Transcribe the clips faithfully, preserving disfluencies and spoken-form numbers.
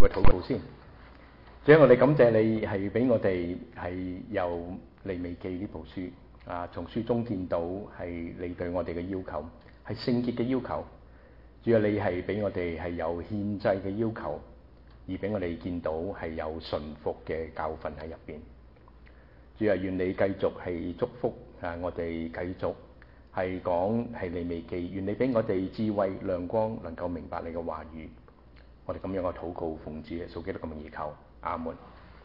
個禱告先。主啊，我哋感謝你係俾我哋係由利未記呢部書啊，從書中見到係你對我哋嘅要求係聖潔嘅要求。主啊，你係俾我哋係有獻祭嘅要求，而俾我哋見到係有順服嘅教訓喺入邊。主啊，願你繼續係祝福啊，我哋繼續係講係利未記，願你俾我哋智慧亮光，能夠明白你嘅話語。我哋咁樣嘅禱告，奉主耶穌基督嘅名而求，阿門。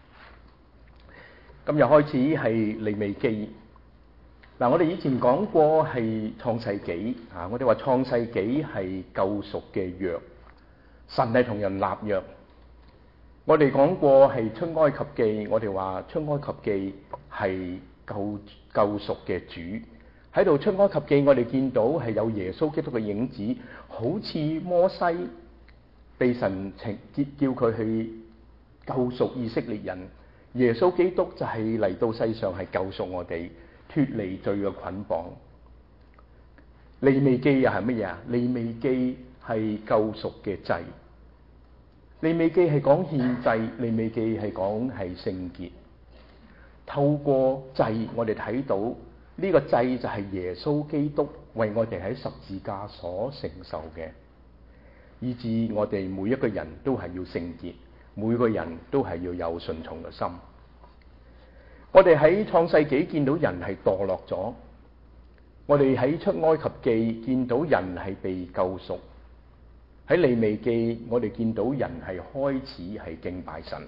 今日開始係利未記。嗱，我哋以前講過係創世紀啊，我哋話創世紀係救贖嘅約，神係同人立約。我哋講過係出埃及記，我哋話出埃及記係救救贖嘅主。喺度出埃及記，我哋見到係有耶穌基督嘅影子，好似摩西被神情叫佢去救贖以色列人，耶穌基督就係嚟到世上係救贖我哋，脫離罪嘅捆綁。利未記又係乜嘢啊？利未記係救贖嘅祭。利未記係講獻祭，利未記係講係聖潔。透過祭，我哋睇到呢個祭就係耶穌基督為我哋喺十字架所承受嘅，以致我哋每一個人都係要聖潔，每個人都係要有順從嘅心。我哋喺創世紀見到人係墮落咗，我哋喺出埃及記見到人係被救贖。喺利未記，我哋見到人係開始係敬拜神。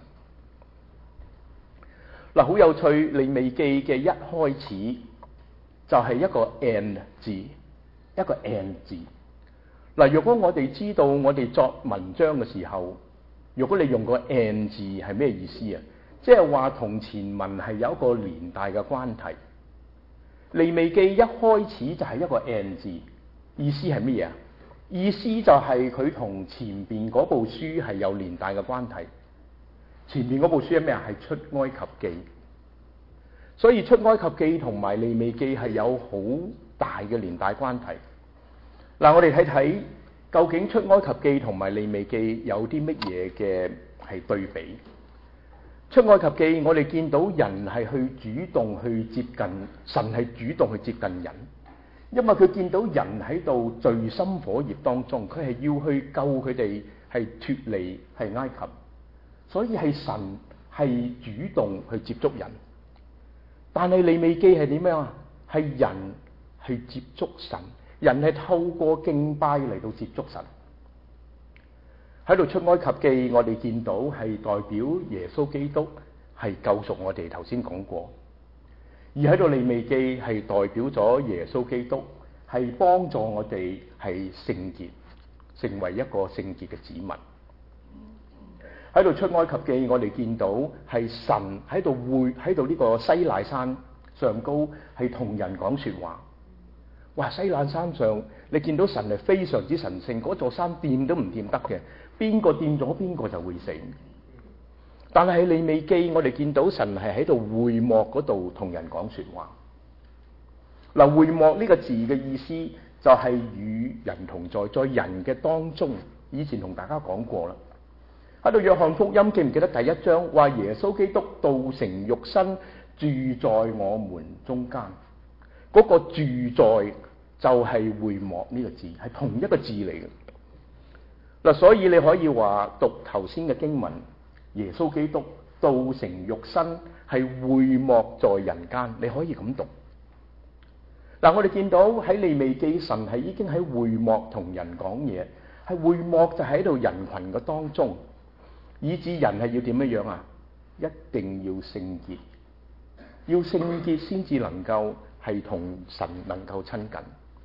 嗱，好有趣，利未記嘅一開始就係一個 and 字，一個 and 字。嗱，如果我哋知道我哋作文章嘅時候，如果你用個 and 字係咩意思啊？即係話同前文係有一個連帶嘅關係。利未記一開始就係一個 and 字，意思係乜嘢啊？意思就係佢同前邊嗰部書係有連帶嘅關係。前面嗰部書係咩啊？係出埃及記。所以出埃及記同埋利未記係有好大嘅連帶關係。嗱，我哋睇睇究竟出埃及記同埋利未記有啲乜嘢嘅係對比。出埃及記我哋見到人係去主動去接近神，係主動去接近人。因為佢見到人喺度罪心火熱當中，佢係要去救佢哋係脫離係埃及，所以係神係主動去接觸人。但係利未記係點樣啊？係人去接觸神，人係透過敬拜嚟到接觸神。喺度出埃及記我哋見到係代表耶穌基督係救贖我哋，頭先講過。而喺度利未記係代表咗耶穌基督係幫助我哋係聖潔，成為一個聖潔嘅子民。喺度出埃及記我哋見到係神喺度會喺度呢個西奈山上高係同人講說話。哇！西奈山上你見到神係非常之神聖，嗰座山掂都唔掂得嘅，邊個掂咗邊個就會死。但係喺利未記我哋見到神係喺度會幕嗰度同人講說話。嗱，會幕呢個字嘅意思就係與人同在，在人嘅當中。以前同大家講過啦。喺度約翰福音記唔記得第一章話耶穌基督道成肉身住在我們中間，嗰個住在就係會幕呢個字，係同一個字嚟嘅。嗱，所以你可以話讀頭先嘅經文，耶穌基督道成肉身係會幕在人間，你可以咁讀。嗱，我哋見到喺利未記神係已經喺會幕同人講嘢，係會幕就喺度人群嘅當中，以致人係要點樣樣啊？一定要聖潔，要聖潔先至能夠係同神能夠親近。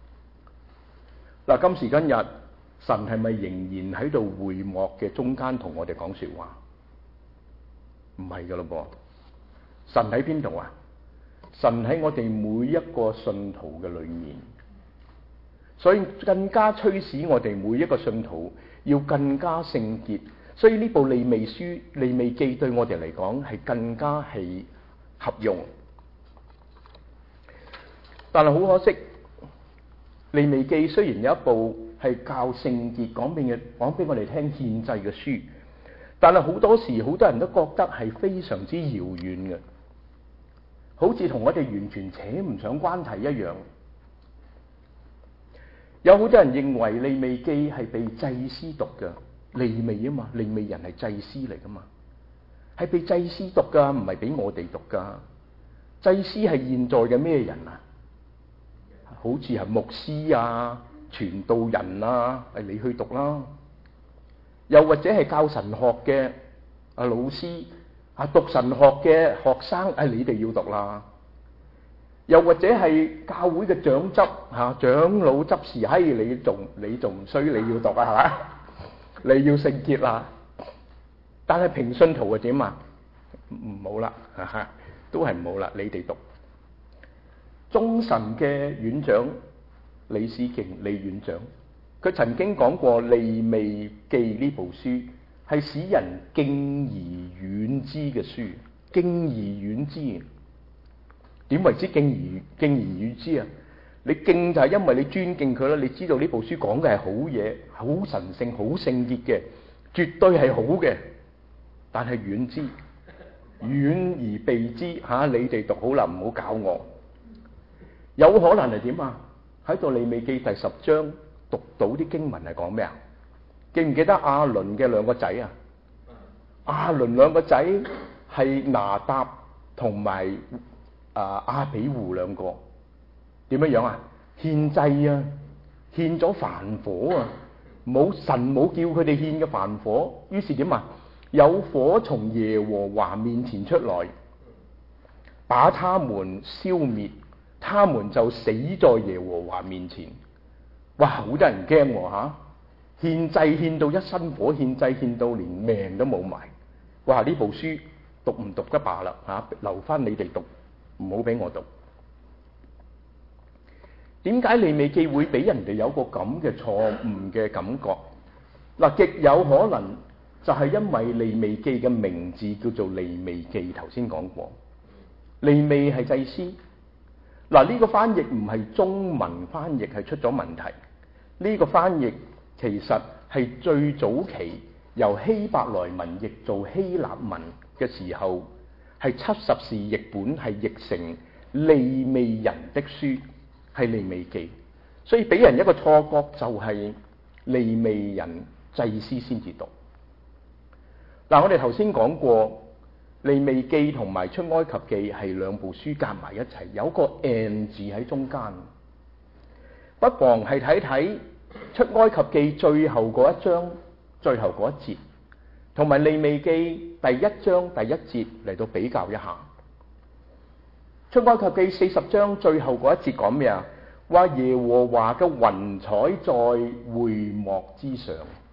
嗱，今時今日神係咪仍然喺度會幕嘅中間同我哋講說話？唔係噶咯噃，神喺邊度啊？神喺我哋每一個信徒嘅裏面，所以更加驅使我哋每一個信徒要更加聖潔。所以呢部利未書、利未記對我哋嚟講係更加係合用。但係好可惜，利未記雖然有一部係教聖潔、講俾嘅講俾我哋聽獻祭嘅書， 但係好多時好多人都覺得係非常之遙遠嘅，好似同我哋完全扯唔上關係一樣。有好多人認為利未記係被祭司讀嘅，利未啊嘛，利未人係祭司嚟噶嘛，係被祭司讀噶，唔係俾我哋讀噶。祭司係現在嘅咩人啊？好似係牧師啊、傳道人啊，係你去讀啦。又或者係教神學嘅啊老師啊，讀神學嘅學生，係你哋要讀啦。又或者係教會嘅長執嚇長老執事，嘿，你仲你仲唔衰？你要讀啊，係嘛？你要聖潔啦。但係平信徒係點啊？唔好啦，都係唔好啦。你哋讀。中神嘅院長李思敬李院長，佢曾經講過《利未記》呢部書係使人敬而遠之嘅書，敬而遠之。點為之敬而敬而遠之啊？你敬就係因為你尊敬佢啦，你知道呢部書講嘅係好嘢，好神聖、好聖潔嘅，絕對係好嘅。但係遠之，遠而避之嚇、啊，你哋讀好啦，唔好搞我。有可能係點啊？喺度利未記第十章讀到啲經文係講咩啊？記唔記得亞倫嘅兩個仔啊？亞倫兩個仔係拿答同埋。啊！亞比戶兩個點樣樣啊？獻祭啊，獻咗燔火啊，冇神冇叫佢哋獻嘅燔火，於是點啊？有火從耶和華面前出來，把他們消滅，他們就死在耶和華面前。哇！好得人驚喎嚇！獻祭獻到一身火，獻祭獻到連命都冇埋。哇！呢部書讀唔讀得罷啦嚇，留翻你哋讀。唔好俾我讀。點解利未記會俾人哋有個咁嘅錯誤嘅感覺？嗱，極有可能就係因為利未記嘅名字叫做利未記，頭先講過，利未係祭司。嗱，呢個翻譯唔係中文翻譯係出咗問題，呢個翻譯其實係最早期由希伯來文譯做希臘文嘅時候。係七十士譯本係譯成利未人的書，係利未記，所以俾人一個錯覺就係利未人祭司先至讀。嗱，我哋頭先講過利未記同埋出埃及記係兩部書夾埋一齊，有個 and 字喺中間。不妨係睇睇出埃及記最後嗰一章，最後嗰一節。同埋利未記第一章第一節嚟到比較一下，出埃及記四十章最後嗰一節講咩啊？話耶和華嘅雲彩在會幕之上。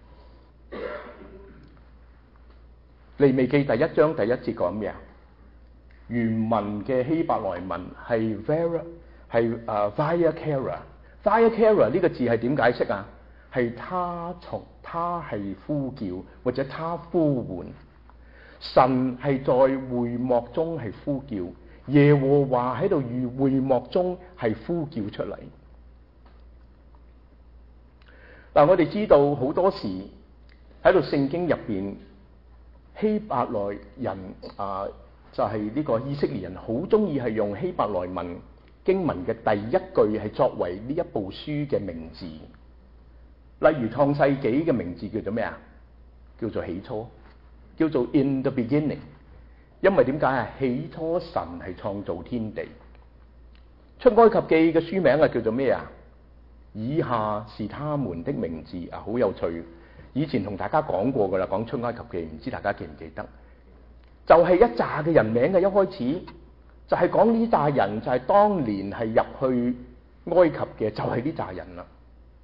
利未記第一章第一節講咩啊？原文嘅希伯來文係 Vera 係誒 Vayakara，Vayakara 呢個字係點解釋啊？係他從他係呼叫或者他呼喚，神係在會幕中係呼叫，耶和華喺度與會幕中係呼叫出嚟。嗱，我哋知道好多時喺度聖經入邊，希伯來人啊，就係呢個以色列人好中意係用希伯來文經文嘅第一句係作為呢一部書嘅名字。例如創世紀嘅名字叫做咩啊？叫做起初，叫做 In the beginning。因為點解啊？起初神係創造天地。出埃及記嘅書名啊叫做咩啊？以下是他們的名字啊，好有趣。以前同大家講過噶啦，講出埃及記，唔知大家記唔記得？就係、是、一紮嘅人名嘅，一開始就係講呢紮人，就係當年係入去埃及嘅，就係呢紮人啦。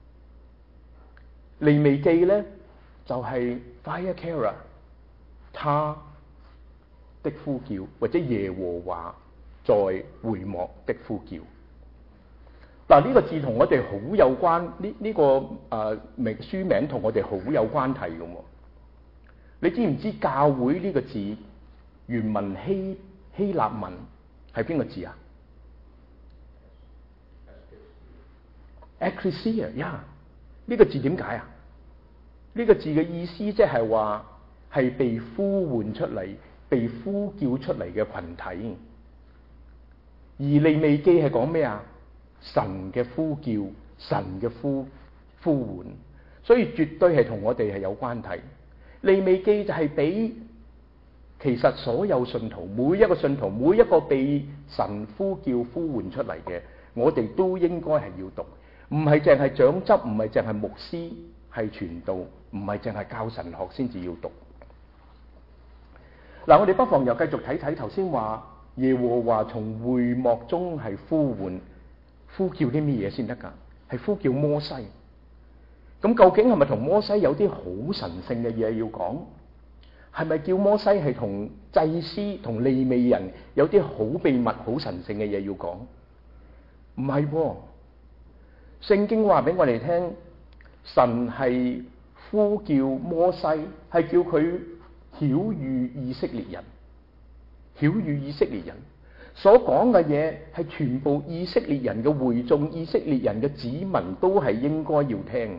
利未記咧就係 Vayakara， 他的呼叫，或者耶和華在會幕的呼叫。嗱，呢個字同我哋好有關，呢、這、呢個誒名、呃、書名同我哋好有關係嘅。你知唔知教會呢個字原文希希臘文係邊個字啊？ Ekklesia， 呀，呢個字點解啊？呢個字嘅意思即係話係被呼喚出嚟、被呼叫出嚟嘅群體。而利未記係講咩啊？神嘅呼叫，神嘅呼呼喚，所以絕對係同我哋係有關係。利未記就係俾其實所有信徒，每一個信徒，每一個被神呼叫呼喚出嚟嘅，我哋都應該係要讀，唔係淨係長執，唔係淨係牧師，係傳道，唔係淨係教神學先至要讀。嗱，我哋不妨又繼續睇睇頭先話耶和華從會幕中係呼喚，呼叫啲咩嘢先得噶？係呼叫摩西。咁究竟係咪同摩西有啲好神聖嘅嘢要講？係咪叫摩西係同祭司同利未人有啲好秘密、好神聖嘅嘢要講？唔係喎，聖經話俾我哋聽，神係呼叫摩西，係叫佢曉諭以色列人，曉諭以色列人所講嘅嘢係全部以色列人嘅會眾、以色列人嘅子民都係應該要聽。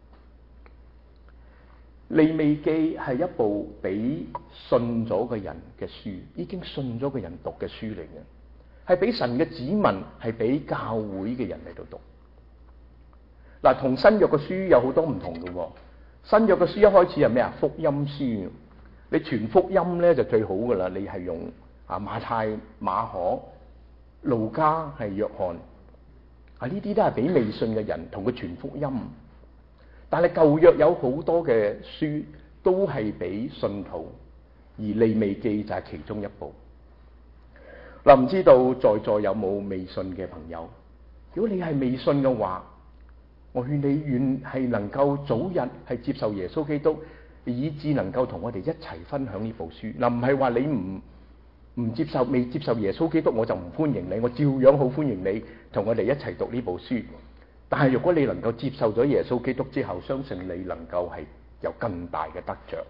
利未記係一部俾信咗嘅人嘅書，已經信咗嘅人讀嘅書嚟嘅，係俾神嘅子民，係俾教會嘅人嚟到讀。嗱，同新約嘅書有好多唔同嘅喎。新約嘅書一開始係咩啊？福音書，你傳福音咧就最好噶啦。你係用啊馬太、馬可、路加係約翰啊，呢啲都係俾未信嘅人同佢傳福音。但係舊約有好多嘅書都係俾信徒，而利未記就係其中一部。嗱，唔知道在座有冇未信嘅朋友？如果你係未信嘅話，我勸你願係能夠早日係接受耶穌基督，以致能夠同我哋一齊分享呢部書。嗱，唔係話你唔唔接受，未接受耶穌基督我就唔歡迎你，我照樣好歡迎你同我哋一齊讀呢部書。但係如果你能夠接受咗耶穌基督之後，相信你能夠係有更大嘅得着。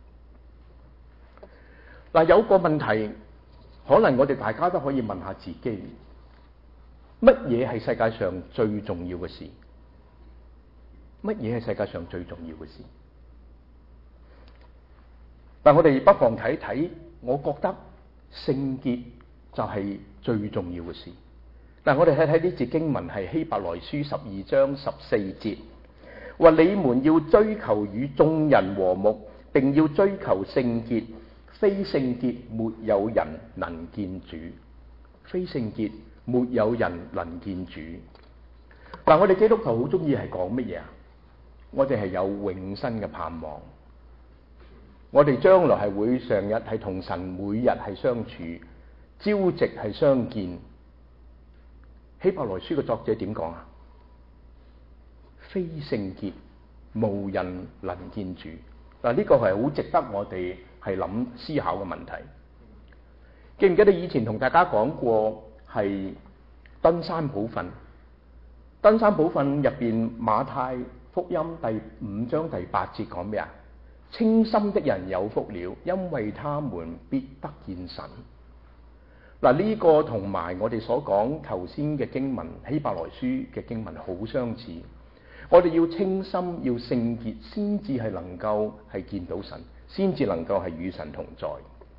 嗱，有個問題，可能我哋大家都可以問下自己：乜嘢係世界上最重要嘅事？乜嘢係世界上最重要嘅事？但我哋不妨睇睇，我覺得聖潔就係最重要嘅事。嗱，我哋睇睇呢節經文係希伯來書十二章十四節，話你們要追求與眾人和睦，並要追求聖潔，非聖潔沒有人能見主。非聖潔沒有人能見主。嗱，我哋基督徒好中意係講乜嘢啊？我哋係有永生嘅盼望，我哋將來係會成日係同神每日係相處，朝夕係相見。希伯來書嘅作者點講啊？非聖潔無人能見主。嗱，呢個係好值得我哋係諗思考嘅問題。記唔記得以前同大家講過係登山寶訓？登山寶訓入邊馬太福音第五章第八節講咩啊？清心的人有福了，因為他們必得見神。嗱，呢個同埋我哋所講頭先嘅經文希伯來書嘅經文好相似。我哋要清心，要聖潔，先至係能夠係見到神，先至能夠係與神同在。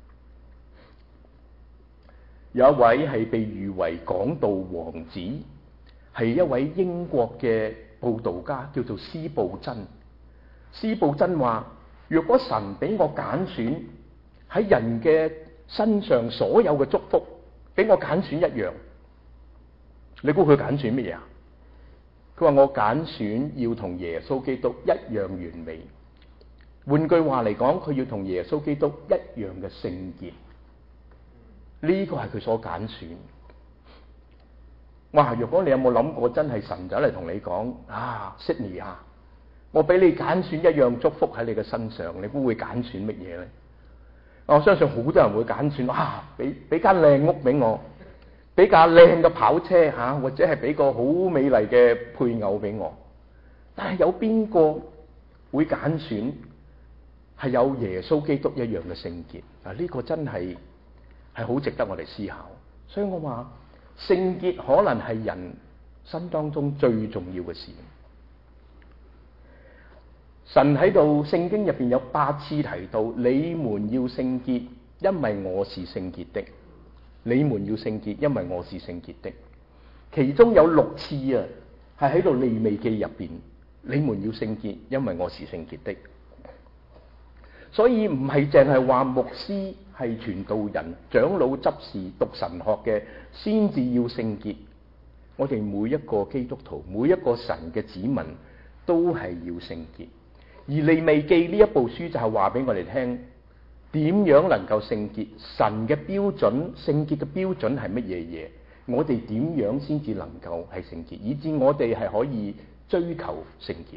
有一位係被譽為講道王子，係一位英國嘅佈道家，叫做司布真。司布真話：若果神俾我揀選喺人嘅身上所有嘅祝福，俾我揀選一樣，你估佢揀選乜嘢啊？佢話我揀選要同耶穌基督一樣完美。換句話嚟講，佢要同耶穌基督一樣嘅聖潔。呢個係佢所揀選。哇！如果你有冇諗過，真係神走嚟同你講啊，Sydney啊，我俾你揀選一樣祝福喺你嘅身上，你估會揀選乜嘢咧？我相信好多人會揀選啊，俾俾間靚屋俾我，俾架靚嘅跑車吓、啊，或者係俾個好美麗嘅配偶俾我。但係有邊個會揀選係有耶穌基督一樣嘅聖潔？啊，呢個真係係好值得我哋思考。所以我話聖潔可能係人生當中最重要嘅事。 神喺度聖經入邊有八次提到你們要聖潔，因為我是聖潔的。你們要聖潔，因為我是聖潔的。其中有六次啊，係喺度利未記入邊，你們要聖潔，因為我是聖潔的。所以唔係淨係話牧師係傳道人、長老執事、讀神學嘅先至要聖潔。我哋每一個基督徒、每一個神嘅子民都係要聖潔。而利未記呢一部書就係話俾我哋聽，點樣能夠聖潔？神嘅標準，聖潔嘅標準係乜嘢嘢？我哋點樣先至能夠係聖潔，以致我哋係可以追求聖潔？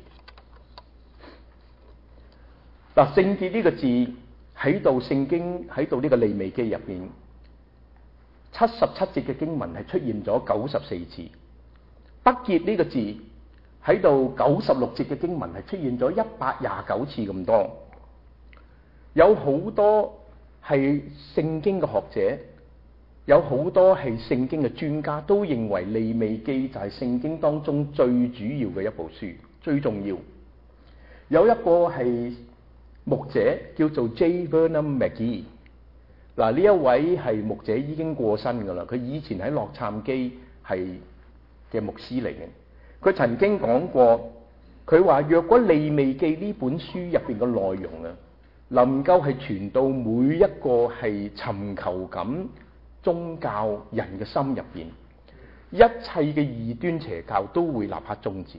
嗱，聖潔呢個字喺度聖經喺度呢個利未記入邊，七十七節嘅經文係出現咗九十四次。不潔呢個字喺度九十六節嘅經文係出現咗一百廿九次咁多。有好多係聖經嘅學者，有好多係聖經嘅專家都認為利未記就係聖經當中最主要嘅一部書，最重要。有一個係牧者叫做 J. Vernon McGee， 嗱，呢一位係牧者已經過身噶啦，佢以前喺洛杉磯係嘅牧師嚟嘅。佢曾經講過，佢話若果利未記呢本書入邊嘅內容啊，能夠係傳到每一個係尋求緊宗教人嘅心入邊，一切嘅異端邪教都會立刻終止。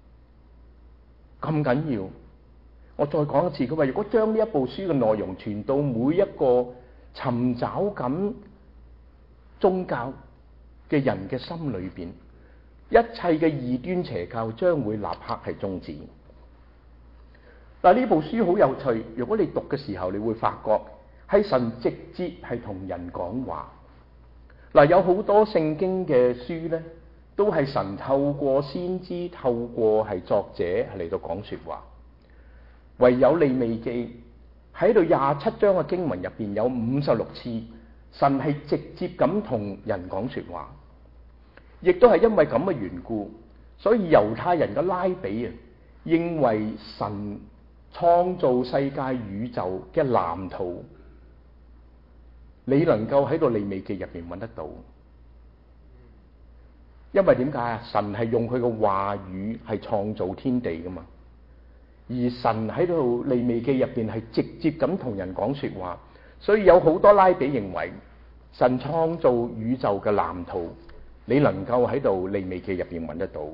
咁緊要，我再講一次，佢話如果將呢一部書嘅內容傳到每一個尋找緊宗教嘅人嘅心裏邊，一切嘅異端邪教將會立刻係終止。嗱，呢部書好有趣，如果你讀嘅時候，你會發覺係神直接係同人講話。嗱，有好多聖經嘅書呢，都係神透過先知、透過係作者嚟到講說話。唯有利未記喺度廿七章嘅經文入邊有五十六次，神係直接咁同人講說話。亦都係因為咁嘅緣故，所以猶太人嘅拉比啊，認為神創造世界宇宙嘅藍圖，你能夠喺度利未記入邊揾得到。因為點解啊？神係用佢嘅話語係創造天地噶嘛，而神喺度利未記入邊係直接咁同人講說話，所以有好多拉比認為神創造宇宙嘅藍圖，你能夠喺度利未記入邊揾得到。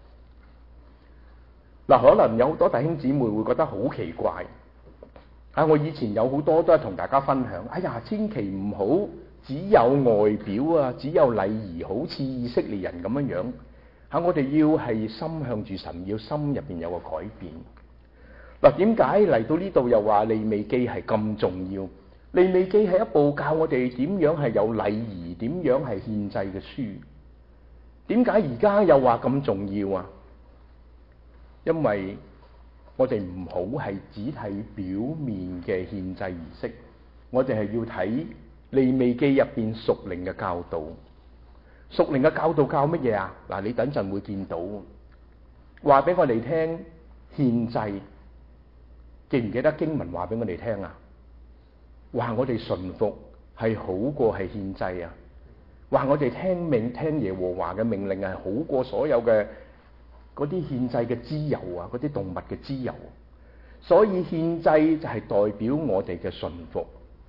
嗱，可能有好多弟兄姊妹會覺得好奇怪啊！我以前有好多都係同大家分享，哎呀，千祈唔好只有外表啊，只有禮儀，好似以色列人咁樣樣嚇。我哋要係心向住神，要心入邊有個改變。嗱，點解嚟到呢度又話利未記係咁重要？利未記係一部教我哋點樣係有禮儀、點樣係獻祭嘅書。點解而家又話咁重要啊？因為我哋唔好係只睇表面嘅獻祭儀式，我哋係要睇利未記入邊屬靈嘅教導。屬靈嘅教導教乜嘢啊？嗱，你等陣會見到，話俾我哋聽獻祭。記唔記得經文話俾我哋聽啊？話我哋順服係好過係獻祭啊！話我哋聽命聽耶和華嘅命令係好過所有嘅嗰啲獻祭嘅脂油啊，嗰啲動物嘅脂油。所以獻祭就係代表我哋嘅順服。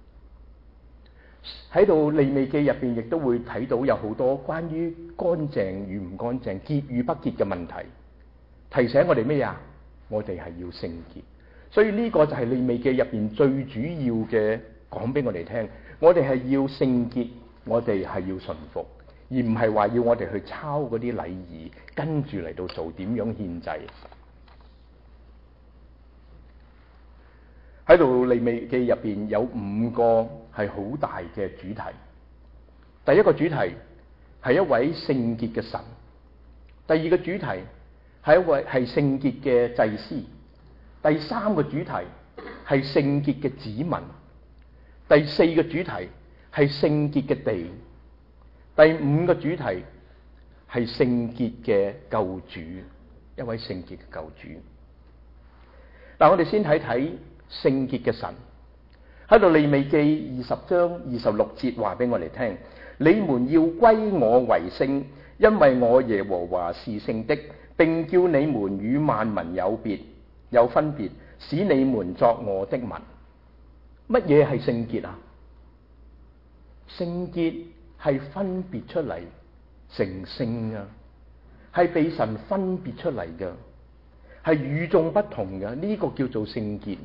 喺度利未記入邊亦都會睇到有好多關於乾淨與唔乾淨、潔與不潔嘅問題，提醒我哋咩啊？我哋係要聖潔。所以呢個就係利未記入邊最主要嘅講俾我哋聽，我哋係要聖潔，我哋係要順服，而唔係話要我哋去抄嗰啲禮儀，跟住嚟到做點樣獻祭。喺度利未記入邊有五個係好大嘅主題。第一個主題係一位聖潔嘅神，第二個主題係一位係聖潔嘅祭司，第三個主題係聖潔嘅子民，第四個主題係聖潔嘅地，第五個主題係聖潔嘅救主，一位聖潔嘅救主。 嗱，我哋先睇睇聖潔嘅神喺度，利未記二十章二十六節話俾我哋聽：你們要歸我為聖，因為我耶和華是聖的，並叫你們與萬民有別有分別，使你們作我的民。乜嘢係聖潔啊？聖潔係分別出嚟成聖啊，係被神分別出嚟嘅，係與眾不同嘅，呢、這個叫做聖潔。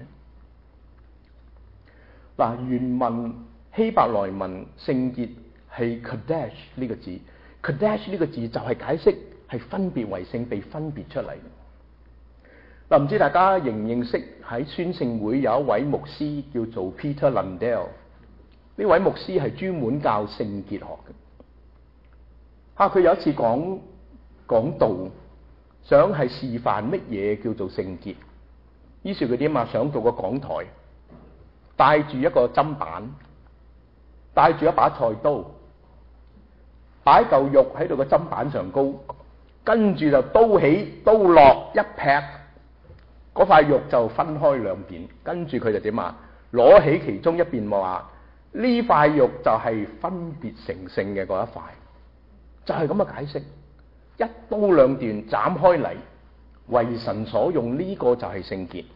嗱，原文希伯來文聖潔係 Kadesh 呢個字 ，Kadesh 呢個字就係解釋係分別為聖，被分別出嚟。嗱，唔知大家認唔認識喺宣聖會有一位牧師叫做 Peter Lundell， 呢位牧師係專門教聖潔學嘅。嚇、啊，佢有一次講講道，想係示範乜嘢叫做聖潔，於是佢點啊？上到個講台，帶住一個砧板，帶住一把菜刀，擺嚿肉喺度個砧板上高，跟住就刀起刀落一劈，嗰塊肉就分開兩邊，跟住佢就點啊？攞起其中一邊話呢塊肉就係分別成聖嘅嗰一塊，就係咁嘅解釋。一刀兩斷斬開嚟，為神所用，呢、這個就係聖潔。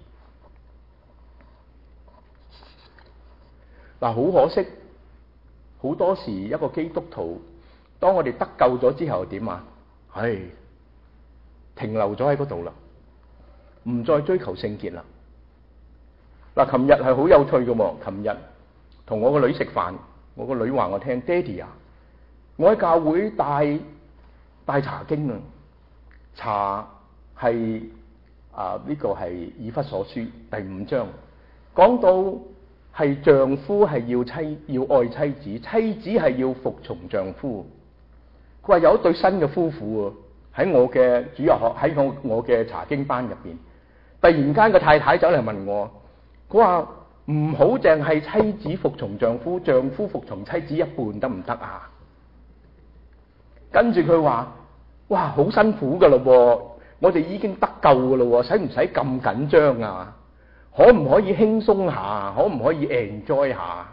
嗱，好可惜，好多時一個基督徒，當我哋得救咗之後點啊？唉，停留咗喺嗰度啦，唔再追求聖潔啦。嗱，琴日係好有趣嘅喎，琴日同我個女食飯，我個女話我聽，爹哋啊，我喺教會帶帶查經啊，查係啊呢個係以弗所書第五章，講到係丈夫係要妻要愛妻子，妻子係要服從丈夫。佢話有一對新嘅夫婦喺我嘅主日學喺我我嘅查經班入邊，突然間個太太走嚟問我，佢話唔好淨係妻子服從丈夫，丈夫服從妻子一半得唔得啊？跟住佢話：哇，好辛苦噶咯，我哋已經得救噶咯，使唔使咁緊張啊？可唔可以輕鬆下？可唔可以 enjoy 下？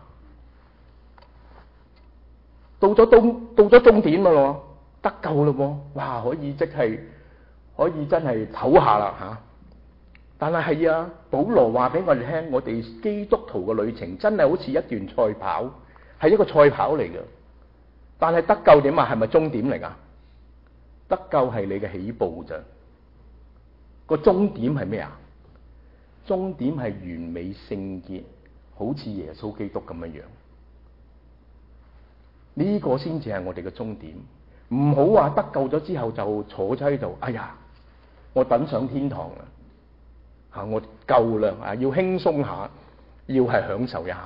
到咗終到咗終點咯，得救咯，哇！可以即係可以真係唞下啦吓。但係係啊，保羅話俾我哋聽，我哋基督徒嘅旅程真係好似一段賽跑，係一個賽跑嚟嘅。但係得救點啊？係咪終點嚟噶？得救係你嘅起步咋，個終點係咩啊？終點係完美聖潔，好似耶穌基督咁樣樣。呢個先至係我哋嘅終點。唔好話得救咗之後就坐喺度，哎呀，我等上天堂啦，吓我夠啦，啊要輕鬆下，要係享受一下。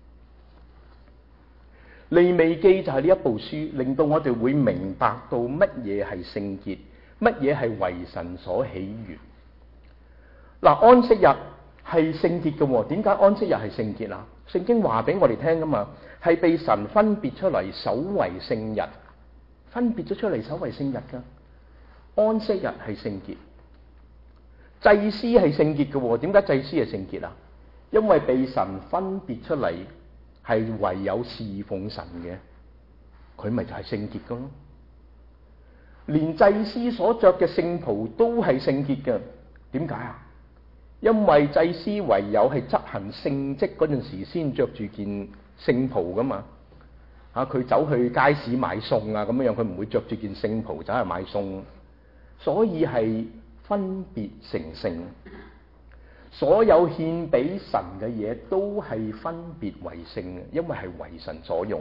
利未記就係呢一部書，令到我哋會明白到乜嘢係聖潔，乜嘢係為神所喜悅。嗱，安息日係聖潔嘅，點解安息日係聖潔啊？聖經話俾我哋聽噶嘛，係被神分別出嚟守為聖日，分別咗出嚟守為聖日噶。安息日係聖潔，祭司係聖潔嘅，點解祭司係聖潔啊？因為被神分別出嚟。係唯有侍奉神嘅，佢咪就係聖潔嘅咯。連祭司所着嘅聖袍都係聖潔嘅，點解啊？因為祭司唯有係執行聖職嗰陣時先着住件聖袍噶嘛。啊，佢走去街市買餸啊咁樣，佢唔會着住件聖袍走去買餸，所以係分別成聖。所有獻俾神嘅嘢都係分別為聖嘅，因為係為神所用。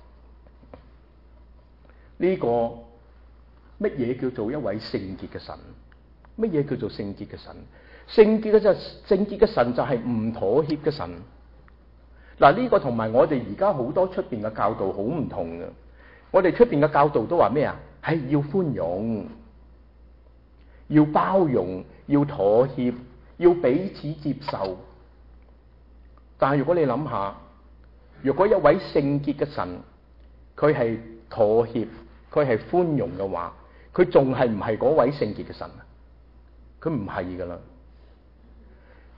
呢、這個乜嘢叫做一位聖潔嘅神？乜嘢叫做聖潔嘅神？聖潔嘅就聖潔嘅神就係唔妥協嘅神。嗱，呢個同埋我哋而家好多出邊嘅教導好唔同嘅。我哋出邊嘅教導都話咩啊？係要寬容，要包容，要妥協。要彼此接受，但係如果你諗下，如果一位聖潔嘅神，佢係妥協，佢係寬容嘅話，佢仲係唔係嗰位聖潔嘅神啊？佢唔係噶啦。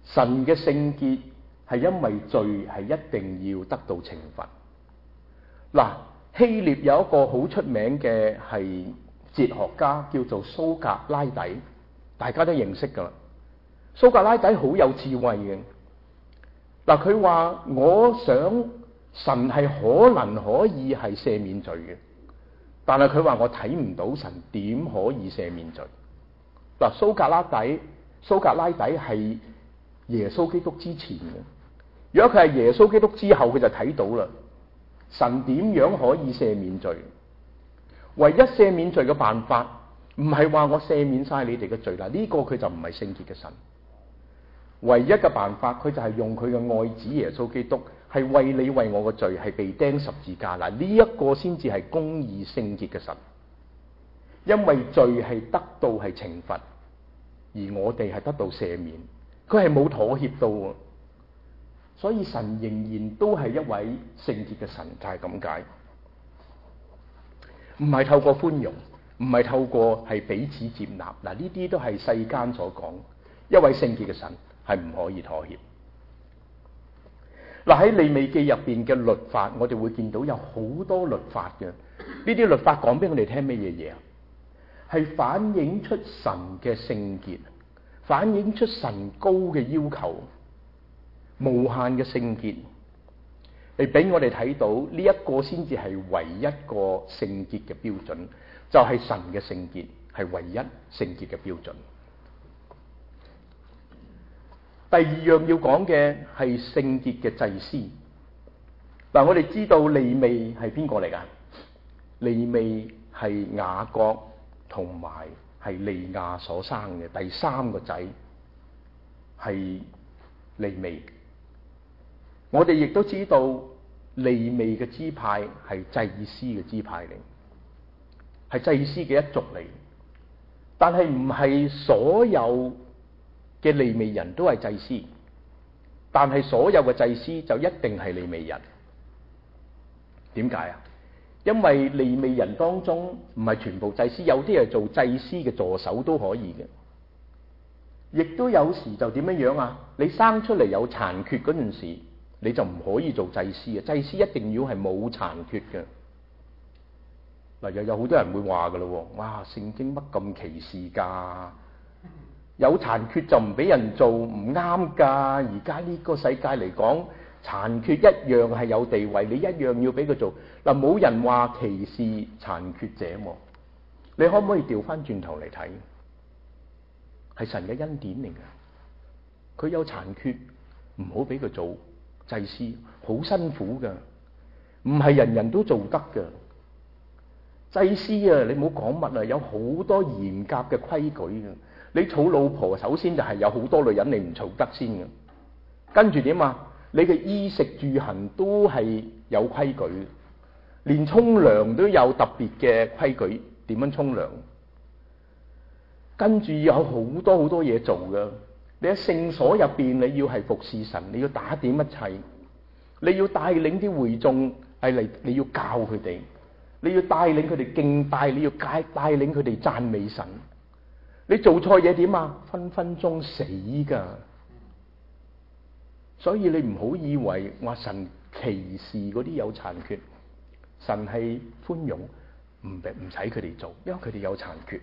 神嘅聖潔係因為罪係一定要得到懲罰。嗱，希臘有一個好出名嘅係哲學家叫做蘇格拉底，大家都認識噶啦。蘇格拉底好有智慧嘅。嗱，佢話我想神係可能可以係赦免罪嘅，但係佢話我睇唔到神點可以赦免罪。嗱，蘇格拉底，蘇格拉底係耶穌基督之前嘅。如果佢係耶穌基督之後，佢就睇到啦，神點樣可以赦免罪？唯一赦免罪嘅辦法，唔係話我赦免晒你哋嘅罪啦，呢個佢就唔係聖潔嘅神。唯一嘅辦法，佢就係用佢嘅愛子耶穌基督，係為你為我嘅罪係被釘十字架啦。呢一個先至係公義聖潔嘅神，因為罪係得到係懲罰，而我哋係得到赦免，佢係冇妥協到啊。所以神仍然都係一位聖潔嘅神，就係咁解。唔係透過寬容，唔係透過係彼此接納。嗱，呢啲都係世間所講，一位聖潔嘅神係唔可以妥協。嗱，喺利未記入邊嘅律法，我哋會見到有好多律法嘅。呢啲律法講俾我哋聽乜嘢嘢啊？係反映出神嘅聖潔，反映出神高嘅要求，無限嘅聖潔，嚟俾我哋睇到呢一個先至係唯一個聖潔嘅標準，就係神嘅聖潔係唯一聖潔嘅標準。第二樣要講嘅係聖潔嘅祭司。嗱，我哋知道利未係邊個嚟㗎？利未係雅各同埋係利亞所生嘅第三個仔，係利未。我哋亦都知道利未嘅支派係祭司嘅支派嚟，係祭司嘅一族嚟。但係唔係所有嘅利未人都係祭司，但係所有嘅祭司就一定係利未人。點解啊？因為利未人當中唔係全部祭司，有啲係做祭司嘅助手都可以嘅。亦都有時就點樣樣啊？你生出嚟有殘缺嗰陣時，你就唔可以做祭司嘅。祭司一定要係冇殘缺嘅。嗱，又有好多人會話噶咯，哇！聖經乜咁歧視噶？有殘缺就唔俾人做，唔啱噶。而家呢個世界嚟講，殘缺一樣係有地位，你一樣要俾佢做。嗱，冇人話歧視殘缺者。你可唔可以調翻轉頭嚟睇？係神嘅恩典嚟嘅。佢有殘缺，唔好俾佢做祭司，好辛苦噶，唔係人人都做得噶。祭司啊，你唔好講乜啊，有好多嚴格嘅規矩嘅。你娶老婆，首先就係有好多女人你唔娶得先嘅。跟住點啊？你嘅衣食住行都係有規矩，連沖涼都有特別嘅規矩，點樣沖涼？跟住有好多好多嘢做㗎。你喺聖所入邊，你要係服侍神，你要打點一切，你要帶領啲會眾係嚟，你要教佢哋，你要帶領佢哋敬拜，你要帶帶領佢哋讚美神。你做錯嘢點啊？分分鐘死噶。所以你唔好以為話神歧視嗰啲有殘缺，神係寬容，唔唔使佢哋做，因為佢哋有殘缺。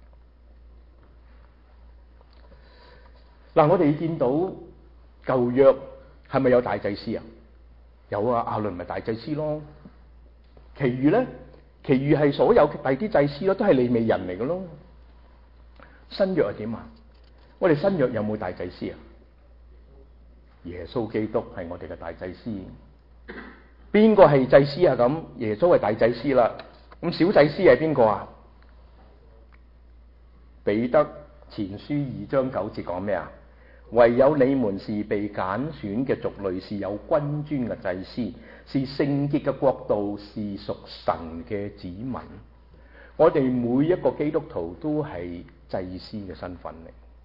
嗱，我哋見到舊約係咪有大祭司啊？有啊，亞倫咪大祭司咯。其餘咧，其餘係所有第啲祭司咯，都係利未人嚟嘅咯。新約係點啊？我哋新約有冇大祭司啊？耶穌基督係我哋嘅大祭司。邊個係祭司啊？咁耶穌係大祭司啦。咁小祭司係邊個啊？彼得前書二章九節講咩啊？唯有你們是被揀選嘅族類，是有君尊嘅祭司，是聖潔嘅國度，是屬神嘅子民。我哋每一個基督徒都係祭司嘅身份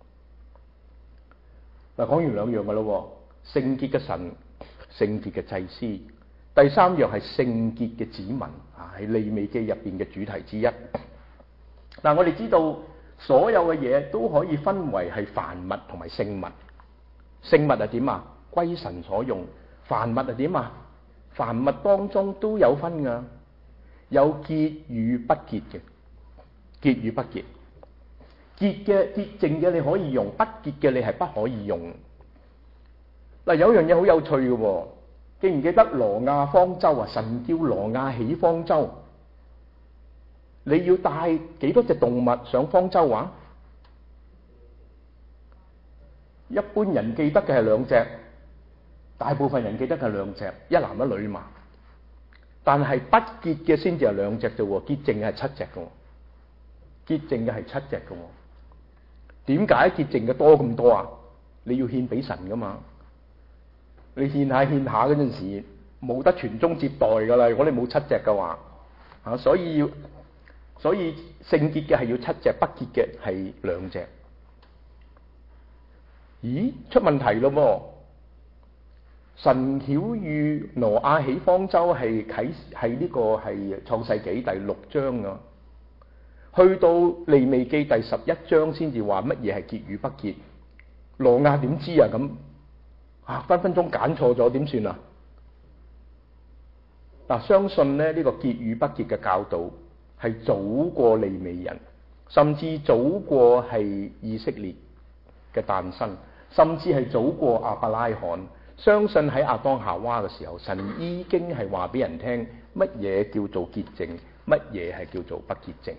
嚟。嗱，講完兩樣嘅咯，聖潔嘅神、聖潔嘅祭司。第三樣係聖潔嘅子民啊，係利未記入邊嘅主題之一。嗱，我哋知道所有嘅嘢都可以分為係凡物同埋聖物。 聖物係點啊？歸神所用。凡物係點啊？凡物當中都有分噶，有潔與不潔嘅，潔與不潔。潔嘅潔淨嘅你可以用，不潔嘅你係不可以用。嗱，有樣嘢好有趣嘅喎，記唔記得挪亞方舟啊？神叫挪亞起方舟，你要帶幾多隻動物上方舟啊？一般人記得嘅係兩隻，大部分人記得係兩隻，一男一女嘛。但係不潔嘅先至係兩隻啫喎，潔淨嘅係七隻嘅喎，潔淨嘅係七隻嘅喎。點解潔淨嘅多咁多啊？你要獻俾神噶嘛？你獻下獻下嗰陣時，冇得傳宗接代噶啦。如果你冇七隻嘅話，啊，所以要所以聖潔嘅係要七隻，不潔嘅係兩隻。咦，出問題咯噃！神曉諭挪亞起方舟係啟係呢個係創世紀第六章啊，去到利未記第十一章先至話乜嘢係潔與不潔。挪亞點知啊？咁啊分分鐘揀錯咗，點算啊？嗱，相信咧呢個潔與不潔嘅教導係早過利未人，甚至早過係以色列嘅誕生，甚至係早過亞伯拉罕。相信喺亞當夏娃嘅時候，神已經係話俾人聽乜嘢叫做潔淨，乜嘢係叫做不潔淨。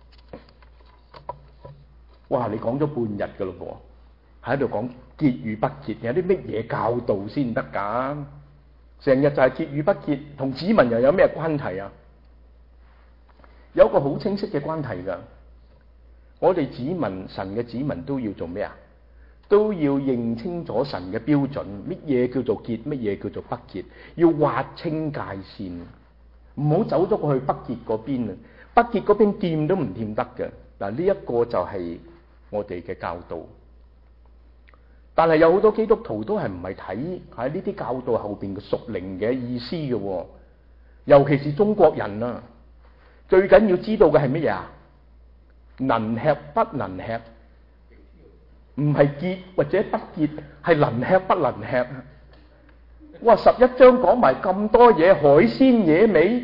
哇！你講咗半日㗎咯噃，喺度講潔與不潔，有啲乜嘢教導先得㗎？成日就係潔與不潔，同子民又有咩關係啊？有一個好清晰嘅關係㗎。我哋子民，神嘅子民都要做咩啊？都要認清咗神嘅標準，乜嘢叫做潔，乜嘢叫做不潔，要劃清界線，唔好走咗過去不潔嗰邊啊！不潔嗰邊掂都唔掂得嘅。嗱，呢一個就係我哋嘅教導。但係有好多基督徒都係唔係睇喺呢啲教導後邊嘅屬靈嘅意思嘅，尤其是中國人啊，最緊要知道嘅係乜嘢啊？能吃不能吃。唔係潔或者不潔，係能吃不能吃。哇！十一章講埋咁多嘢，海鮮野味，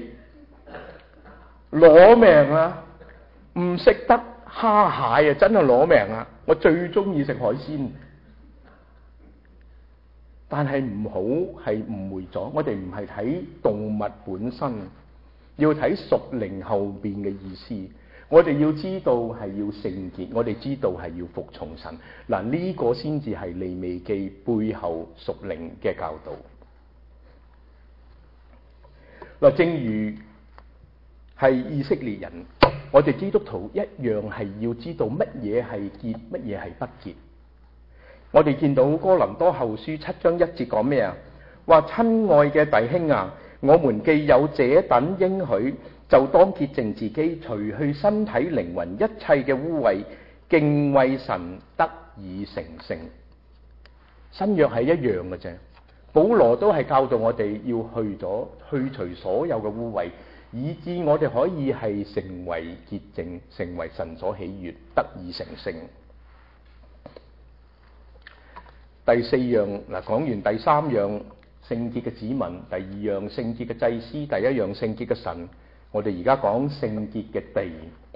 攞命啊！唔食得蝦蟹啊，真係攞命啊！我最中意食海鮮，但係唔好係誤會咗，我哋唔係睇動物本身，要睇屬靈後邊嘅意思。我哋要知道係要聖潔，我哋知道係要服從神。嗱，呢個先至係利未記背後屬靈嘅教導。嗱，正如係以色列人，我哋基督徒一樣係要知道乜嘢係潔，乜嘢係不潔。我哋見到哥林多後書七章一節講咩啊？話親愛嘅弟兄啊，我們既有這等應許，就當潔淨自己，除去身體靈魂一切嘅污穢，敬畏神，得以成聖。新約係一樣嘅啫，保羅都係教導我哋要去咗去除所有嘅污穢，以致我哋可以係成為潔淨，成為神所喜悅，得以成聖。第四樣嗱，講完第三樣聖潔嘅子民，第二樣聖潔嘅祭司，第一樣聖潔嘅神。我哋而家講聖潔嘅地。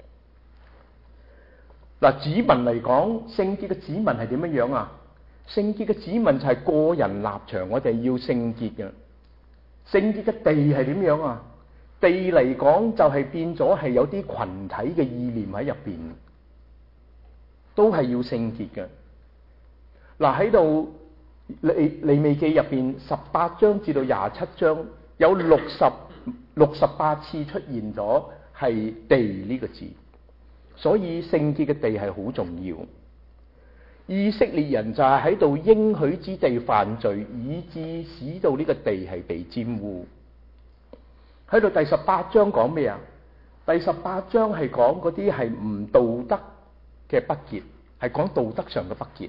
嗱，子民嚟講，聖潔嘅子民係點樣樣啊？聖潔嘅子民就係個人立場，我哋要聖潔嘅。聖潔嘅地係點樣啊？地嚟講就係變咗係有啲群體嘅意念喺入邊，都係要聖潔嘅。嗱，喺度利利未記入邊十八章至到廿七章有六十六十八次出現咗係地呢個字，所以聖潔嘅地係好重要。以色列人就係喺度應許之地犯罪，以致使到呢個地係被玷污。喺度第十八章講咩啊？第十八章係講嗰啲係唔道德嘅不潔，係講道德上嘅不潔。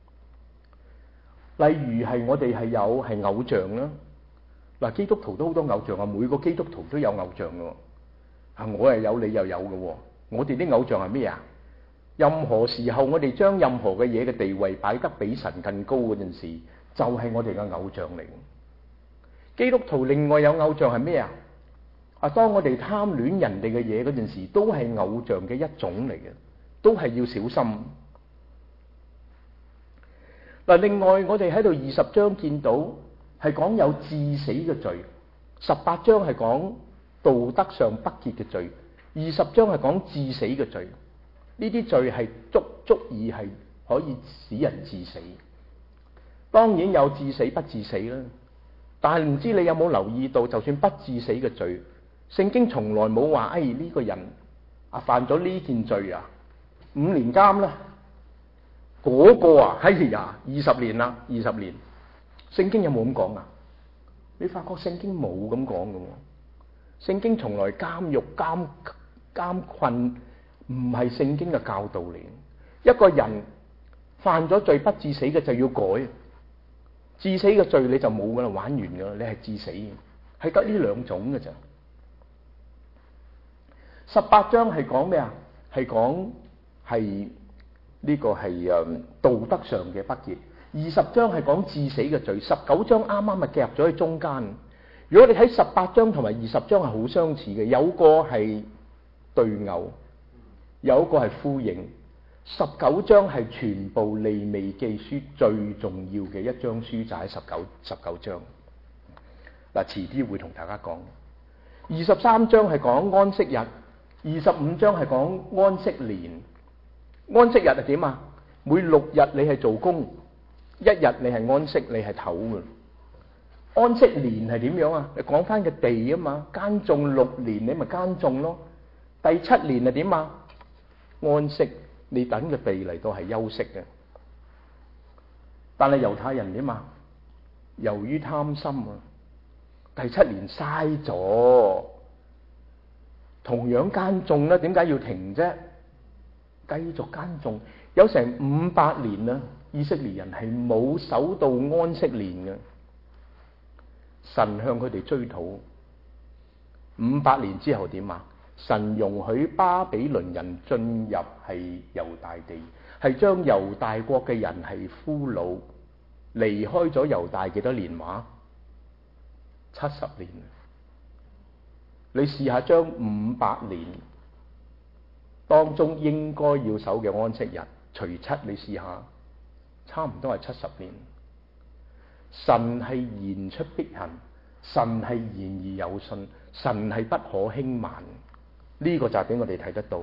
例如係我哋係有係偶像啦，嗱，基督徒都好多偶像啊，每個基督徒都有偶像嘅，啊，我係有，你又有嘅，我哋啲偶像係咩啊？ 任何時候我哋將任何嘅嘢嘅地位擺得比神更高嗰陣時，就係我哋嘅偶像嚟。基督徒另外有偶像係咩啊？啊，當我哋貪戀人哋嘅嘢嗰陣時，都係偶像嘅一種嚟嘅，都係要小心。嗱，另外我哋喺度二十章見到係講有致死嘅罪，十八章係講道德上不潔嘅罪，二十章係講致死嘅罪。呢啲罪係足足以係可以使人致死。當然有致死不致死啦，但係唔知你有冇留意到，就算不致死嘅罪，聖經從來冇話，哎呢個人啊犯咗呢件罪啊，五年監啦。嗰個啊，哎呀，二十年啦，二十年。聖經有冇咁講啊？你發覺聖經冇咁講嘅喎。聖經從來監獄監監困唔係聖經嘅教導嚟。一個人犯咗罪不致死嘅就要改，致死嘅罪你就冇噶啦，玩完噶啦，你係致死嘅，係得呢兩種嘅咋。十八章係講咩啊？係講係。呢個係誒道德上嘅不潔，二十章係講致死嘅罪，十九章啱啱咪夾咗喺中間。如果你睇十八章同埋二十章係好相似嘅，有個係對偶，有一個係呼應。十九章係全部利未記書最重要嘅一章書，就喺十九十九章。嗱，遲啲會同大家講。二十三章係講安息日，二十五章係講安息年。安息日係點啊？每六日你係做工，一日你係安息，你係唞嘅。安息年係點樣啊？你講翻個地啊嘛，耕種六年你咪耕種咯。第七年係點啊？安息，你等個地嚟到係休息嘅。但係猶太人點啊？由於貪心啊，第七年嘥咗，同樣耕種啦，點解要停啫？繼續耕種，有成五百年啦，以色列人係冇守到安息年嘅。神向佢哋追討。五百年之後點啊？神容許巴比倫人進入係猶大地，係將猶大國嘅人係俘虜，離開咗猶大幾多年話？七十年。你試下將五百年當中應該要守嘅安息日除七，你試下，差唔多係七十年。神係言出必行，神係言而有信，神係不可輕慢。呢、這個就係俾我哋睇得到。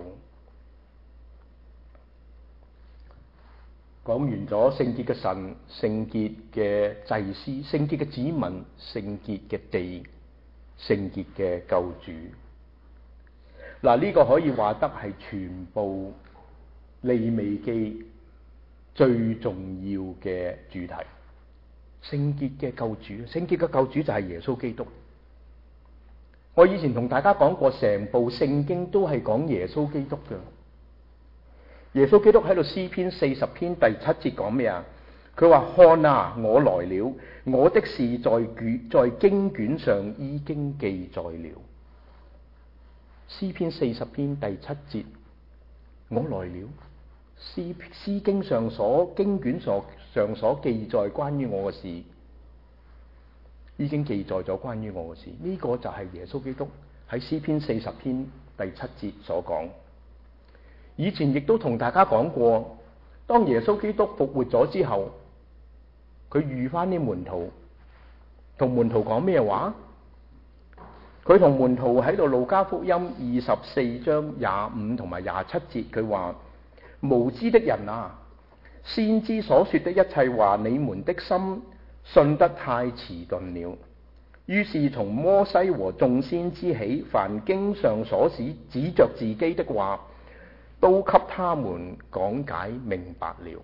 講完咗聖潔嘅神、聖潔嘅祭司、聖潔嘅子民、聖潔嘅地、聖潔嘅救主。嗱，呢個可以話得係全部利未記最重要嘅主題。聖潔嘅救主，聖潔嘅救主就係耶穌基督。我以前同大家講過，成部聖經都係講耶穌基督嘅。耶穌基督喺度詩篇四十篇第七節講咩啊？佢話：看啊，我來了，我的事在卷在經卷上已經記載了。詩篇四十篇第七節，我來了。詩詩經上所經卷所上所記載關於我嘅事，已經記載咗關於我嘅事。呢、這個就係耶穌基督喺詩篇四十篇第七節所講。以前亦都同大家講過，當耶穌基督復活咗之後，佢遇翻啲門徒，同門徒講咩話？佢同門徒喺度路加福音二十四章廿五同埋廿七節，佢話：無知的人啊，先知所說的一切話，你們的心信得太遲鈍了。於是從摩西和眾先知起，凡經上所指指着自己的話，都給他們講解明白了。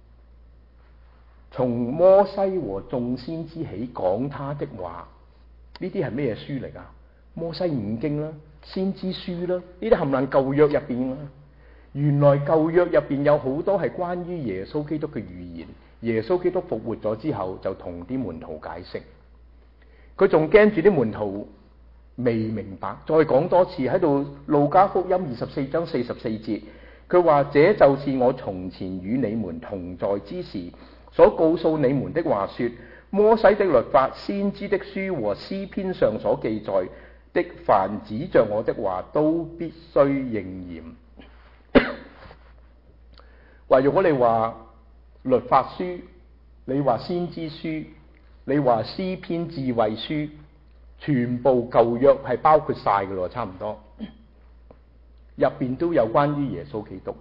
從摩西和眾先知起講他的話，呢啲係咩書嚟㗎？摩西五經啦，先知書啦，呢啲冚唪唥舊約入邊啦。原來舊約入邊有好多係關於耶穌基督嘅預言。耶穌基督復活咗之後，就同啲門徒解釋。佢仲驚住啲門徒未明白，再講多次喺度路加福音二十四章四十四節， 佢話：這就是我從前與你們同在之時所告訴你們的話說，摩西的律法、先知的書和詩篇上所記載的，凡指着我的話，都必須應驗。話如果你話律法書，你話先知書，你話詩篇智慧書，全部舊約係包括晒嘅咯，差唔多入邊都有關於耶穌基督。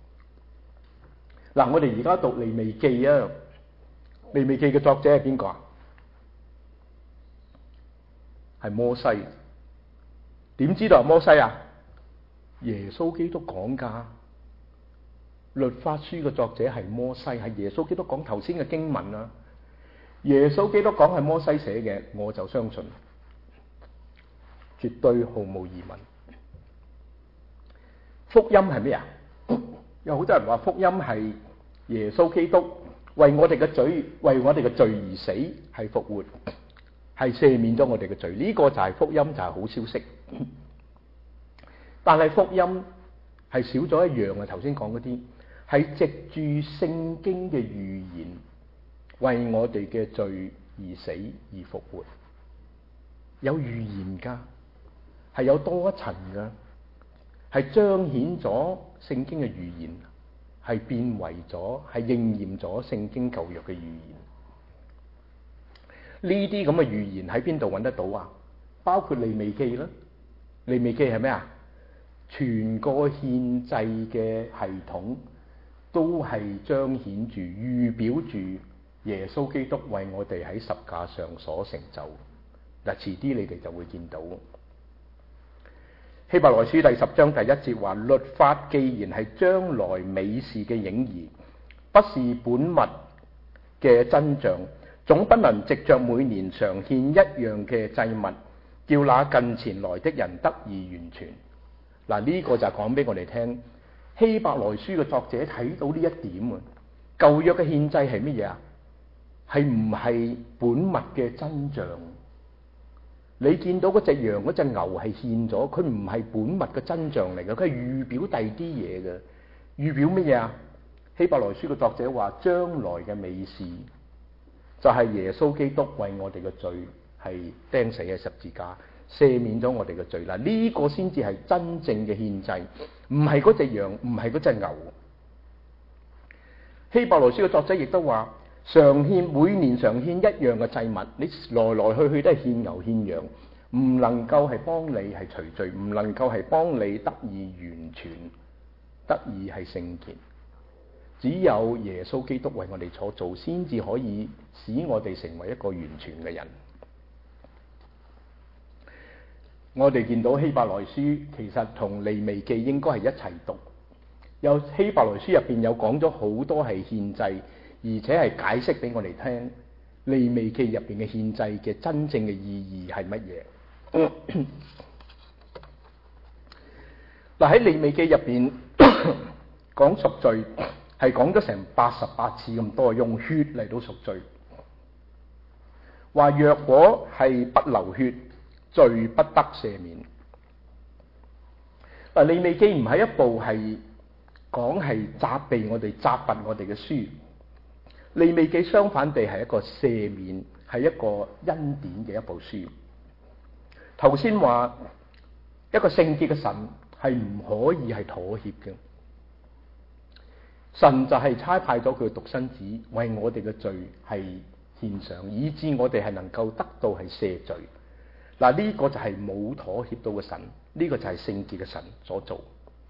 嗱，我哋而家讀利未記啊，利未記嘅作者係邊個啊？係摩西。點知道係摩西啊？耶穌基督講噶。律法書嘅作者係摩西，係耶穌基督講。頭先嘅經文啊，耶穌基督講係摩西寫嘅，我就相信，絕對毫無疑問。福音係咩啊？有好多人話福音係耶穌基督為我哋嘅罪，為我哋嘅罪而死，係復活，係赦免咗我哋嘅罪。呢個就係福音，就係好消息。但係福音係少咗一樣啊！頭先講嗰啲係藉住聖經嘅預言，為我哋嘅罪而死而復活。有預言噶，係有多一層噶，係彰顯咗聖經嘅預言，係變為咗，係應驗咗聖經舊約嘅預言。呢啲咁嘅預言喺邊度揾得到啊？包括利未記啦，利未記係咩啊？全個獻祭嘅系統都係彰顯住、預表住耶穌基督為我哋喺十架上所成就。嗱，遲啲你哋就會見到。希伯來書第十章第一節話：律法既然係將來美事嘅影兒，不是本物嘅真像，總不能藉着每年常獻一樣嘅祭物，叫那近前來的人得以完全。嗱，呢個就係講俾我哋聽，希伯來書嘅作者睇到呢一點啊。舊約嘅獻祭係乜嘢啊？係唔係本物嘅真像？你見到嗰隻羊、嗰隻牛係獻咗，佢唔係本物嘅真像嚟嘅，佢係預表第二啲嘢嘅。預表乜嘢啊？希伯來書嘅作者話，將來嘅美事就係耶穌基督為我哋嘅罪係釘死喺十字架，赦免咗我哋嘅罪。嗱，呢個先至係真正嘅獻祭，唔係嗰隻羊，唔係嗰隻牛。希伯來書嘅作者亦都話，常獻每年常獻一樣嘅祭物，你來來去去都係獻牛獻羊，唔能夠係幫你係除罪，唔能夠係幫你得以完全，得以係聖潔。只有耶穌基督為我哋所做，先至可以使我哋成為一個完全嘅人。我哋見到希伯來書其實同利未記應該係一齊讀，有希伯來書入邊有講咗好多係獻祭，而且係解釋俾我哋聽利未記入邊嘅獻祭嘅真正嘅意義係乜嘢。嗱，喺利未記入邊講贖罪係講咗成八十八次咁多，用血嚟到贖罪，話若果係不流血，罪不得赦免。嗱，利未記唔係一部係講係責備我哋、責罰我哋嘅書。利未記相反地係一個赦免，係一個恩典嘅一部書。頭先話一個聖潔嘅神係唔可以係妥協嘅，神就係差派咗佢嘅獨生子為我哋嘅罪係獻上，以致我哋係能夠得到係赦罪。嗱，呢個就係冇妥協到嘅神，呢個就係聖潔嘅神所做。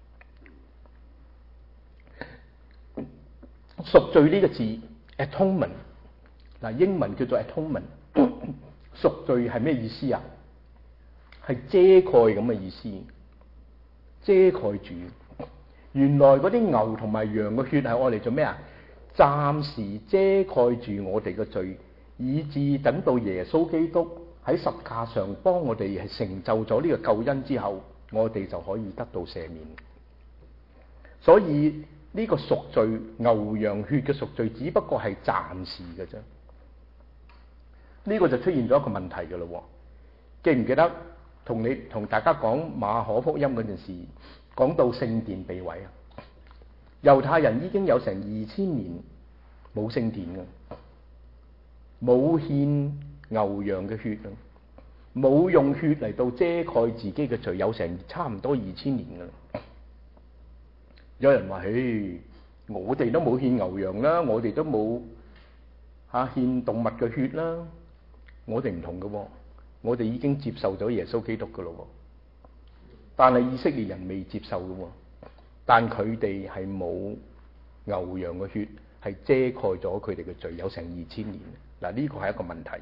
贖罪呢個字 atonement， 嗱，英文叫做 atonement。贖罪係咩意思啊？係遮蓋咁嘅意思，遮蓋住。原來嗰啲牛同埋羊嘅血係愛嚟做咩啊？暫時遮蓋住我哋嘅罪，以致等到耶穌基督喺十架上幫我哋係成就咗呢個救恩之後，我哋就可以得到赦免。所以呢個贖罪，牛羊血嘅贖罪，只不過係暫時嘅啫。呢個就出現咗一個問題嘅咯。記唔記得同你同大家講馬可福音嗰陣時，講到聖殿被毀啊？ 猶太人已經有成二千年冇聖殿嘅，冇獻牛羊嘅血啊，冇用血嚟到遮蓋自己嘅罪，有成差唔多二千年噶啦。有人話：嘿，我哋都冇獻牛羊啦，我哋都冇嚇獻動物嘅血啦。我哋唔同嘅喎，我哋已經接受咗耶穌基督嘅咯喎。但係以色列人未接受嘅喎，但佢哋係冇牛羊嘅血，係遮蓋咗佢哋嘅罪，有成二千年。嗱，呢個係一個問題。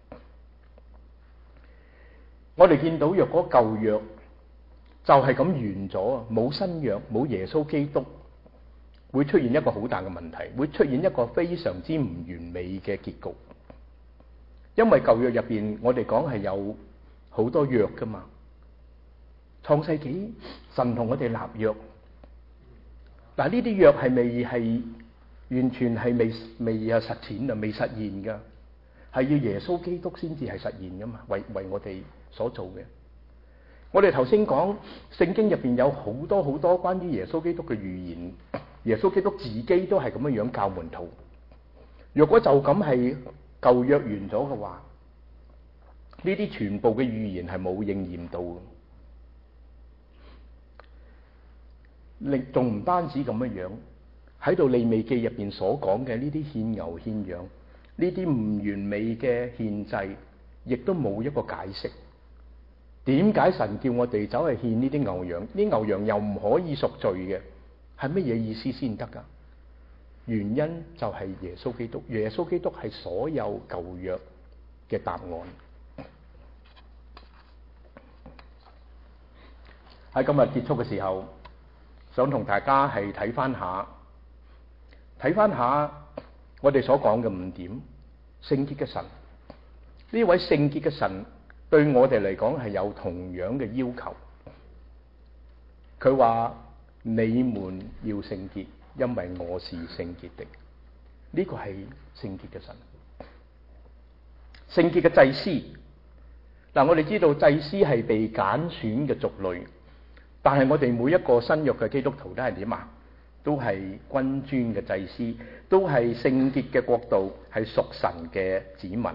我哋見到若果舊約就係咁完咗，冇新約，冇耶穌基督，會出現一個好大嘅問題，會出現一個非常之唔完美嘅結局。因為舊約入邊，我哋講係有好多約噶嘛。創世紀神同我哋立約，嗱，呢啲約係未係完全係未未啊實踐啊，未實現噶，係要耶穌基督先至係實現噶嘛，為為我哋所做嘅。我哋頭先講聖經入邊有好多好多關於耶穌基督嘅預言，耶穌基督自己都係咁樣樣教門徒。若果就咁係舊約完咗嘅話，呢啲全部嘅預言係冇應驗到嘅。另仲唔單止咁樣樣，喺度利未記入邊所講嘅呢啲獻牛獻羊，呢啲唔完美嘅獻祭，亦都冇一個解釋。點解神叫我哋走去獻呢啲牛羊？啲牛羊又唔可以贖罪嘅，係乜嘢意思先得噶？原因就係耶穌基督，耶穌基督係所有舊約嘅答案。喺今日結束嘅時候，想同大家係睇翻下，睇翻下我哋所講嘅五點。聖潔嘅神，呢位聖潔嘅神對我哋嚟講係有同樣嘅要求。佢話：你們要聖潔，因為我是聖潔的。呢個係聖潔嘅神，聖潔嘅祭司。嗱，我哋知道祭司係被揀選嘅族類。但係我哋每一個新約嘅基督徒都係點啊？都係君尊嘅祭司，都係聖潔嘅國度，係屬神嘅子民。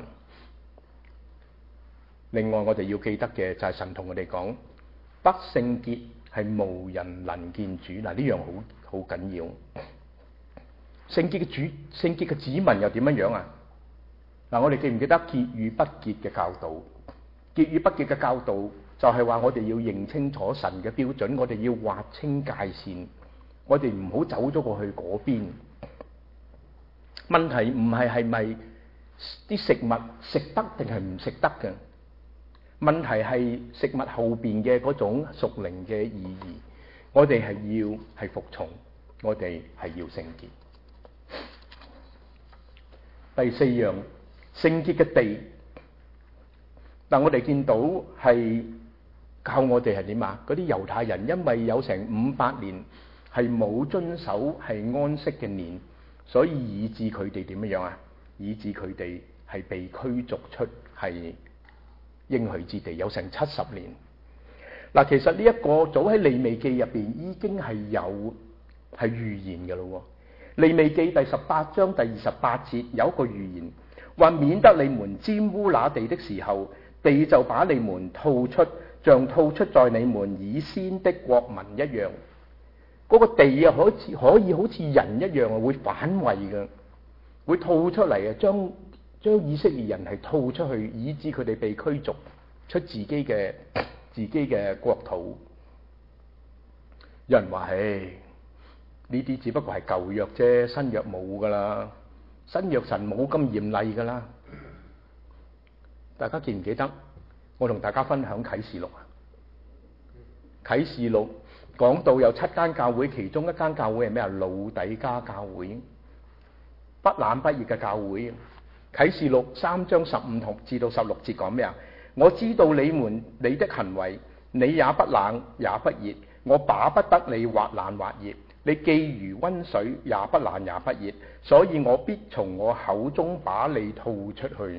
另外我哋要記得嘅就係神同我哋講，不聖潔係無人能見主。嗱，呢樣好好緊要。聖潔嘅主，聖潔嘅子民又點樣樣啊？嗱，我哋記唔記得潔與不潔嘅教導？潔與不潔嘅教導就係話我哋要認清楚神嘅標準，我哋要劃清界線，我哋唔好走咗過去嗰邊。問題唔係係咪啲食物食得定係唔食得嘅？問題係食物後邊嘅嗰種屬靈嘅意義，我哋係要係服從，我哋係要聖潔。第四樣，聖潔嘅地。嗱，我哋見到係教我哋係點啊？嗰啲猶太人因為有成五百年係冇遵守係安息嘅年，所以以致佢哋點樣啊？以致佢哋係被驅逐出係應許之地，有成七十年。嗱，其實呢一個早喺利未記入邊已經係有係預言嘅咯。利未記第十八章第二十八節有一個預言，話免得你們沾污那地的時候，地就把你們吐出，像吐出在你們以先的國民一樣。嗰、那個地啊，可以可以好似人一樣啊，會反胃嘅，會吐出嚟啊，將將以色列人係吐出去，以致佢哋被驅逐出自己嘅自己嘅國土。有人話：唉，呢啲只不過係舊約啫，新約冇噶啦，新約神冇咁嚴厲噶啦。大家記唔記得我同大家分享啟示錄啊？啟示錄講到有七間教會，其中一間教會係咩啊？老底嘉教會，不冷不熱嘅教會。啟示錄三章十五同至到十六節講咩啊？我知道你們你的行為，你也不冷也不熱，我巴不得你或冷或熱，你既如溫水，也不冷也不熱，所以我必從我口中把你吐出去。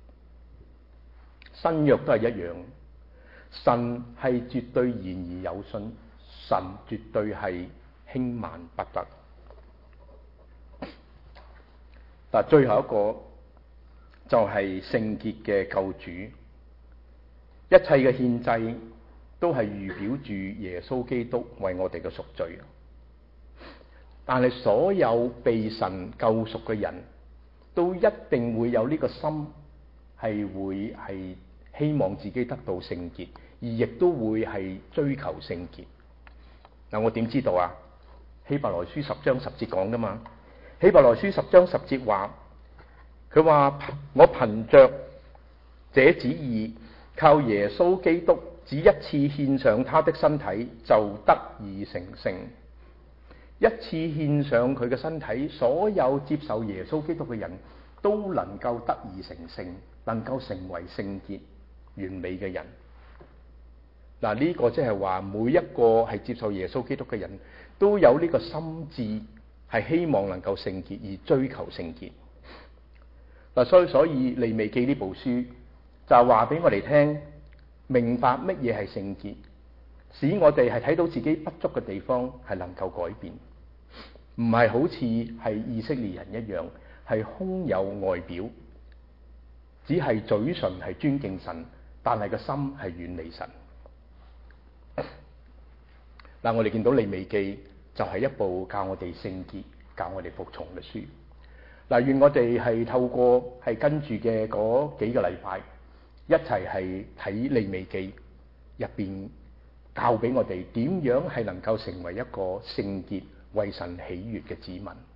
新約都係一樣，神係絕對言而有信，神絕對係輕慢不得。 嗱，最後一個就係聖潔嘅救主，一切嘅獻祭都係預表住耶穌基督為我哋嘅贖罪。但係所有被神救贖嘅人都一定會有呢個心，係會係希望自己得到聖潔，而亦都會係追求聖潔。嗱，我點知道啊？希伯來書十章十節講噶嘛？希伯來書十章十節話，佢話我憑着這旨意，靠耶穌基督只一次獻上他的身體，就得以成聖。一次獻上佢嘅身體，所有接受耶穌基督嘅人都能夠得以成聖，能夠成為聖潔完美嘅人。嗱，呢個即係話每一個係接受耶穌基督嘅人都有呢個心志，係希望能夠聖潔而追求聖潔。嗱，所以所以利未記呢部書就係話俾我哋聽，明白乜嘢係聖潔，使我哋係睇到自己不足嘅地方係能夠改變，唔係好似係以色列人一樣係空有外表，只係嘴唇係尊敬神，但係個心係遠離神。嗱，我哋見到利未記就係一部教我哋聖潔、教我哋服從嘅書。嗱，願我哋係透過係跟住嘅嗰幾個禮拜，一齊係睇利未記入邊教俾我哋點樣係能夠成為一個聖潔、為神喜悅嘅子民。